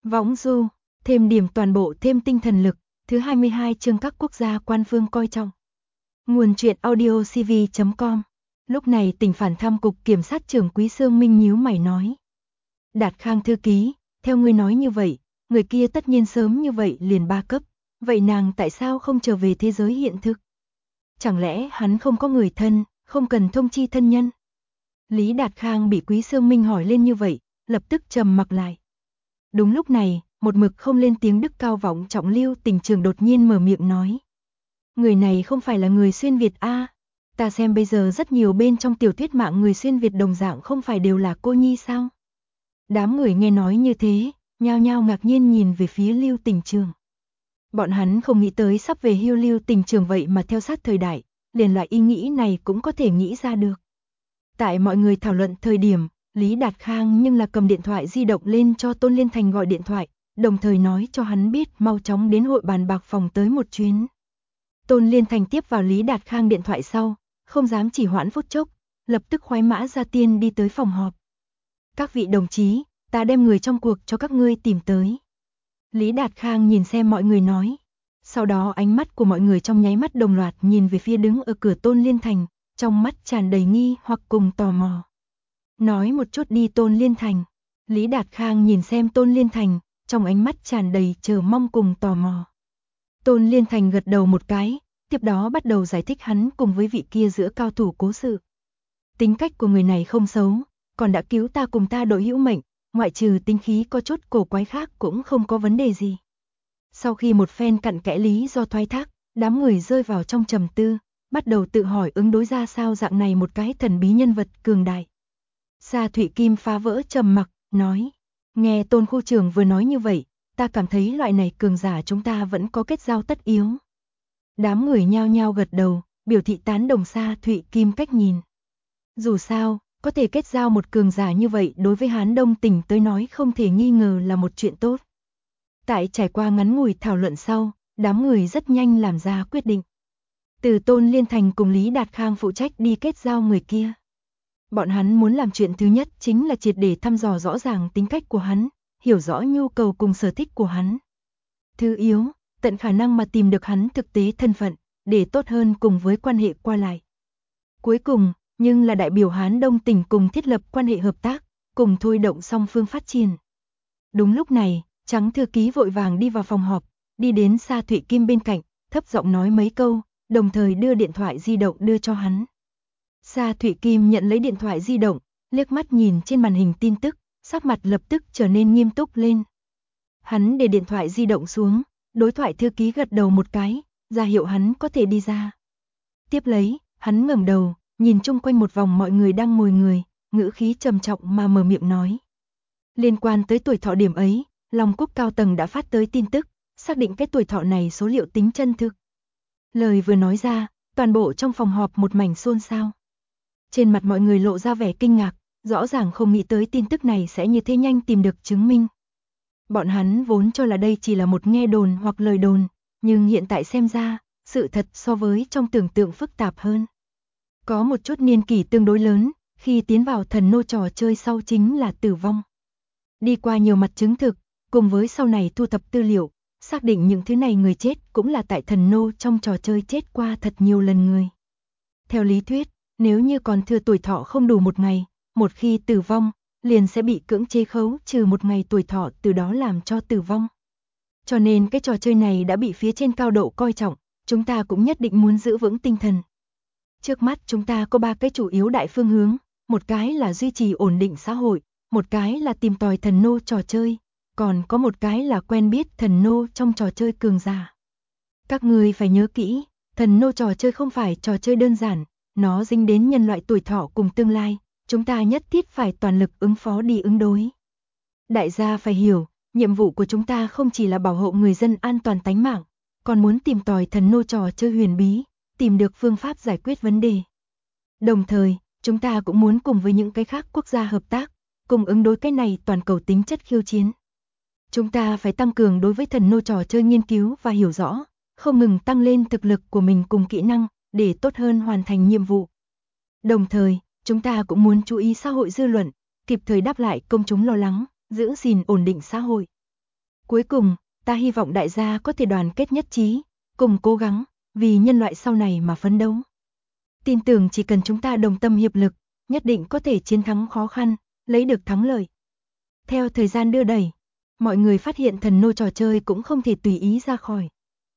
Võng du, thêm điểm toàn bộ thêm tinh thần lực, thứ 22 chương các quốc gia quan phương coi trọng. Nguồn truyện audio cv.com. Lúc này Tỉnh Phản Tham cục kiểm sát trưởng Quý Sương Minh nhíu mày nói. Đạt Khang thư ký, theo ngươi nói như vậy, người kia tất nhiên sớm như vậy liền 3 cấp, vậy nàng tại sao không trở về thế giới hiện thực? Chẳng lẽ hắn không có người thân, không cần thông chi thân nhân? Lý Đạt Khang bị Quý Sương Minh hỏi lên như vậy, lập tức trầm mặc lại. Đúng lúc này, một mực không lên tiếng đức cao vọng trọng Lưu Tỉnh Trường đột nhiên mở miệng nói. Người này không phải là người xuyên Việt a? Ta xem bây giờ rất nhiều bên trong tiểu thuyết mạng người xuyên Việt đồng dạng không phải đều là cô nhi sao? Đám người nghe nói như thế, nhao nhao ngạc nhiên nhìn về phía Lưu Tỉnh Trường. Bọn hắn không nghĩ tới sắp về hưu Lưu Tỉnh Trường vậy mà theo sát thời đại, liền loại ý nghĩ này cũng có thể nghĩ ra được. Tại mọi người thảo luận thời điểm, Lý Đạt Khang nhưng là cầm điện thoại di động lên cho Tôn Liên Thành gọi điện thoại, đồng thời nói cho hắn biết mau chóng đến hội bàn bạc phòng tới một chuyến. Tôn Liên Thành tiếp vào Lý Đạt Khang điện thoại sau, không dám chỉ hoãn phút chốc, lập tức khoái mã ra tiên đi tới phòng họp. Các vị đồng chí, ta đem người trong cuộc cho các ngươi tìm tới. Lý Đạt Khang nhìn xem mọi người nói. Sau đó ánh mắt của mọi người trong nháy mắt đồng loạt nhìn về phía đứng ở cửa Tôn Liên Thành, trong mắt tràn đầy nghi hoặc cùng tò mò. Nói một chút đi Tôn Liên Thành. Lý Đạt Khang nhìn xem Tôn Liên Thành, trong ánh mắt tràn đầy chờ mong cùng tò mò. Tôn Liên Thành gật đầu một cái, tiếp đó bắt đầu giải thích hắn cùng với vị kia giữa cao thủ cố sự. Tính cách của người này không xấu, còn đã cứu ta cùng ta đội hữu mệnh, ngoại trừ tính khí có chút cổ quái khác cũng không có vấn đề gì. Sau khi một phen cặn kẽ lý do thoái thác, đám người rơi vào trong trầm tư, bắt đầu tự hỏi ứng đối ra sao dạng này một cái thần bí nhân vật cường đại. Sa Thụy Kim phá vỡ trầm mặc, nói, nghe Tôn khu trưởng vừa nói như vậy, ta cảm thấy loại này cường giả chúng ta vẫn có kết giao tất yếu. Đám người nhao nhao gật đầu, biểu thị tán đồng Sa Thụy Kim cách nhìn. Dù sao, có thể kết giao một cường giả như vậy đối với Hán Đông Tỉnh tới nói không thể nghi ngờ là một chuyện tốt. Tại trải qua ngắn ngủi thảo luận sau, đám người rất nhanh làm ra quyết định. Từ Tôn Liên Thành cùng Lý Đạt Khang phụ trách đi kết giao người kia. Bọn hắn muốn làm chuyện thứ nhất chính là triệt để thăm dò rõ ràng tính cách của hắn, hiểu rõ nhu cầu cùng sở thích của hắn. Thứ yếu, tận khả năng mà tìm được hắn thực tế thân phận, để tốt hơn cùng với quan hệ qua lại. Cuối cùng, nhưng là đại biểu Hán Đông Tỉnh cùng thiết lập quan hệ hợp tác, cùng thôi động song phương phát triển. Đúng lúc này, Trắng thư ký vội vàng đi vào phòng họp, đi đến Sa Thụy Kim bên cạnh, thấp giọng nói mấy câu, đồng thời đưa điện thoại di động đưa cho hắn. Sa Thụy Kim nhận lấy điện thoại di động, liếc mắt nhìn trên màn hình tin tức, sắc mặt lập tức trở nên nghiêm túc lên. Hắn để điện thoại di động xuống, đối thoại thư ký gật đầu một cái, ra hiệu hắn có thể đi ra. Tiếp lấy, hắn ngẩng đầu, nhìn chung quanh một vòng mọi người đang ngồi người, ngữ khí trầm trọng mà mở miệng nói. Liên quan tới tuổi thọ điểm ấy, Long Quốc cao tầng đã phát tới tin tức, xác định cái tuổi thọ này số liệu tính chân thực. Lời vừa nói ra, toàn bộ trong phòng họp một mảnh xôn xao. Trên mặt mọi người lộ ra vẻ kinh ngạc, rõ ràng không nghĩ tới tin tức này sẽ như thế nhanh tìm được chứng minh. Bọn hắn vốn cho là đây chỉ là một nghe đồn hoặc lời đồn, nhưng hiện tại xem ra, sự thật so với trong tưởng tượng phức tạp hơn. Có một chút niên kỷ tương đối lớn, khi tiến vào thần nô trò chơi sau chính là tử vong. Đi qua nhiều mặt chứng thực, cùng với sau này thu thập tư liệu, xác định những thứ này người chết cũng là tại thần nô trong trò chơi chết qua thật nhiều lần người. Theo lý thuyết, nếu như còn thừa tuổi thọ không đủ một ngày, một khi tử vong, liền sẽ bị cưỡng chế khấu trừ một ngày tuổi thọ, từ đó làm cho tử vong. Cho nên cái trò chơi này đã bị phía trên cao độ coi trọng, chúng ta cũng nhất định muốn giữ vững tinh thần. Trước mắt chúng ta có 3 cái chủ yếu đại phương hướng, một cái là duy trì ổn định xã hội, một cái là tìm tòi thần nô trò chơi, còn có một cái là quen biết thần nô trong trò chơi cường giả. Các người phải nhớ kỹ, thần nô trò chơi không phải trò chơi đơn giản, nó dính đến nhân loại tuổi thọ cùng tương lai, chúng ta nhất thiết phải toàn lực ứng phó đi ứng đối. Đại gia phải hiểu, nhiệm vụ của chúng ta không chỉ là bảo hộ người dân an toàn tánh mạng, còn muốn tìm tòi thần nô trò chơi huyền bí, tìm được phương pháp giải quyết vấn đề. Đồng thời, chúng ta cũng muốn cùng với những cái khác quốc gia hợp tác, cùng ứng đối cái này toàn cầu tính chất khiêu chiến. Chúng ta phải tăng cường đối với thần nô trò chơi nghiên cứu và hiểu rõ, không ngừng tăng lên thực lực của mình cùng kỹ năng, để tốt hơn hoàn thành nhiệm vụ. Đồng thời, chúng ta cũng muốn chú ý xã hội dư luận, kịp thời đáp lại công chúng lo lắng, giữ gìn ổn định xã hội. Cuối cùng, ta hy vọng đại gia có thể đoàn kết nhất trí, cùng cố gắng, vì nhân loại sau này mà phấn đấu. Tin tưởng chỉ cần chúng ta đồng tâm hiệp lực, nhất định có thể chiến thắng khó khăn, lấy được thắng lợi. Theo thời gian đưa đẩy, mọi người phát hiện thần nô trò chơi cũng không thể tùy ý ra khỏi.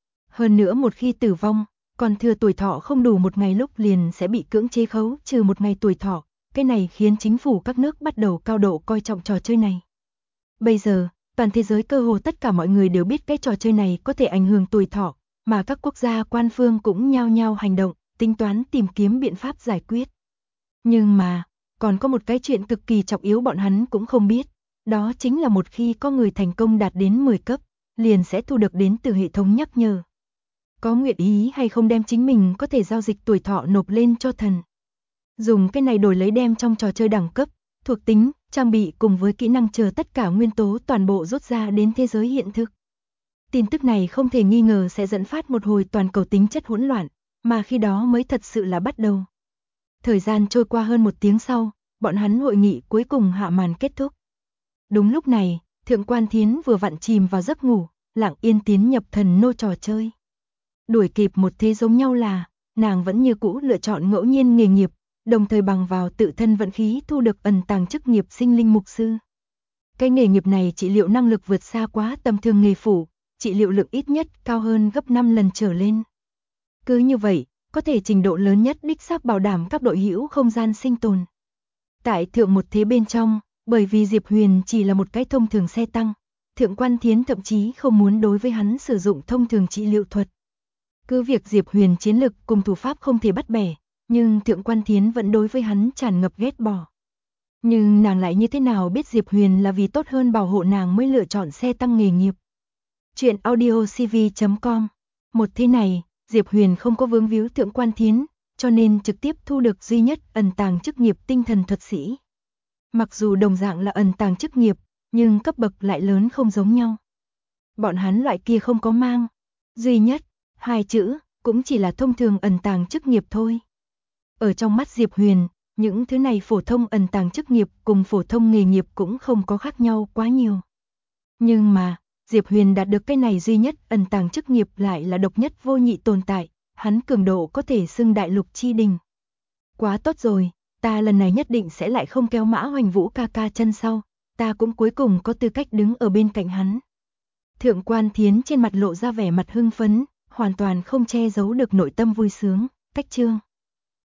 Hơn nữa một khi tử vong, còn thừa tuổi thọ không đủ một ngày lúc liền sẽ bị cưỡng chế khấu trừ một ngày tuổi thọ. Cái này khiến chính phủ các nước bắt đầu cao độ coi trọng trò chơi này. Bây giờ, toàn thế giới cơ hồ tất cả mọi người đều biết cái trò chơi này có thể ảnh hưởng tuổi thọ, mà các quốc gia quan phương cũng nhao nhao hành động, tính toán tìm kiếm biện pháp giải quyết. Nhưng mà, còn có một cái chuyện cực kỳ trọng yếu bọn hắn cũng không biết, đó chính là một khi có người thành công đạt đến 10 cấp, liền sẽ thu được đến từ hệ thống nhắc nhở. Có nguyện ý hay không đem chính mình có thể giao dịch tuổi thọ nộp lên cho thần. Dùng cái này đổi lấy đem trong trò chơi đẳng cấp, thuộc tính, trang bị cùng với kỹ năng chờ tất cả nguyên tố toàn bộ rút ra đến thế giới hiện thực. Tin tức này không thể nghi ngờ sẽ dẫn phát một hồi toàn cầu tính chất hỗn loạn, mà khi đó mới thật sự là bắt đầu. Thời gian trôi qua hơn 1 tiếng sau, bọn hắn hội nghị cuối cùng hạ màn kết thúc. Đúng lúc này, Thượng quan Thiến vừa vặn chìm vào giấc ngủ, lặng yên tiến nhập thần nô trò chơi. Đuổi kịp một thế giống nhau là, nàng vẫn như cũ lựa chọn ngẫu nhiên nghề nghiệp, đồng thời bằng vào tự thân vận khí thu được ẩn tàng chức nghiệp sinh linh mục sư. Cái nghề nghiệp này trị liệu năng lực vượt xa quá tầm thường nghề phủ, trị liệu lượng ít nhất cao hơn gấp 5 lần trở lên. Cứ như vậy, có thể trình độ lớn nhất đích xác bảo đảm các đội hữu không gian sinh tồn. Tại thượng một thế bên trong, bởi vì Diệp Huyền chỉ là một cái thông thường xe tăng, Thượng quan Thiến thậm chí không muốn đối với hắn sử dụng thông thường trị liệu thuật. Cứ việc Diệp Huyền chiến lực cùng thủ pháp không thể bắt bẻ, nhưng Thượng quan Thiến vẫn đối với hắn tràn ngập ghét bỏ. Nhưng nàng lại như thế nào biết Diệp Huyền là vì tốt hơn bảo hộ nàng mới lựa chọn xe tăng nghề nghiệp. Chuyện audiocv.com. Một thế này, Diệp Huyền không có vướng víu Thượng quan Thiến, cho nên trực tiếp thu được duy nhất ẩn tàng chức nghiệp tinh thần thuật sĩ. Mặc dù đồng dạng là ẩn tàng chức nghiệp, nhưng cấp bậc lại lớn không giống nhau. Bọn hắn loại kia không có mang duy nhất 2 chữ, cũng chỉ là thông thường ẩn tàng chức nghiệp thôi. Ở trong mắt Diệp Huyền, những thứ này phổ thông ẩn tàng chức nghiệp cùng phổ thông nghề nghiệp cũng không có khác nhau quá nhiều. Nhưng mà, Diệp Huyền đạt được cái này duy nhất ẩn tàng chức nghiệp lại là độc nhất vô nhị tồn tại, hắn cường độ có thể xưng đại lục chi đỉnh. Quá tốt rồi, ta lần này nhất định sẽ lại không kéo Mã Hoành Vũ ca ca chân sau, ta cũng cuối cùng có tư cách đứng ở bên cạnh hắn. Thượng quan Thiến trên mặt lộ ra vẻ mặt hưng phấn, hoàn toàn không che giấu được nội tâm vui sướng. Cách chương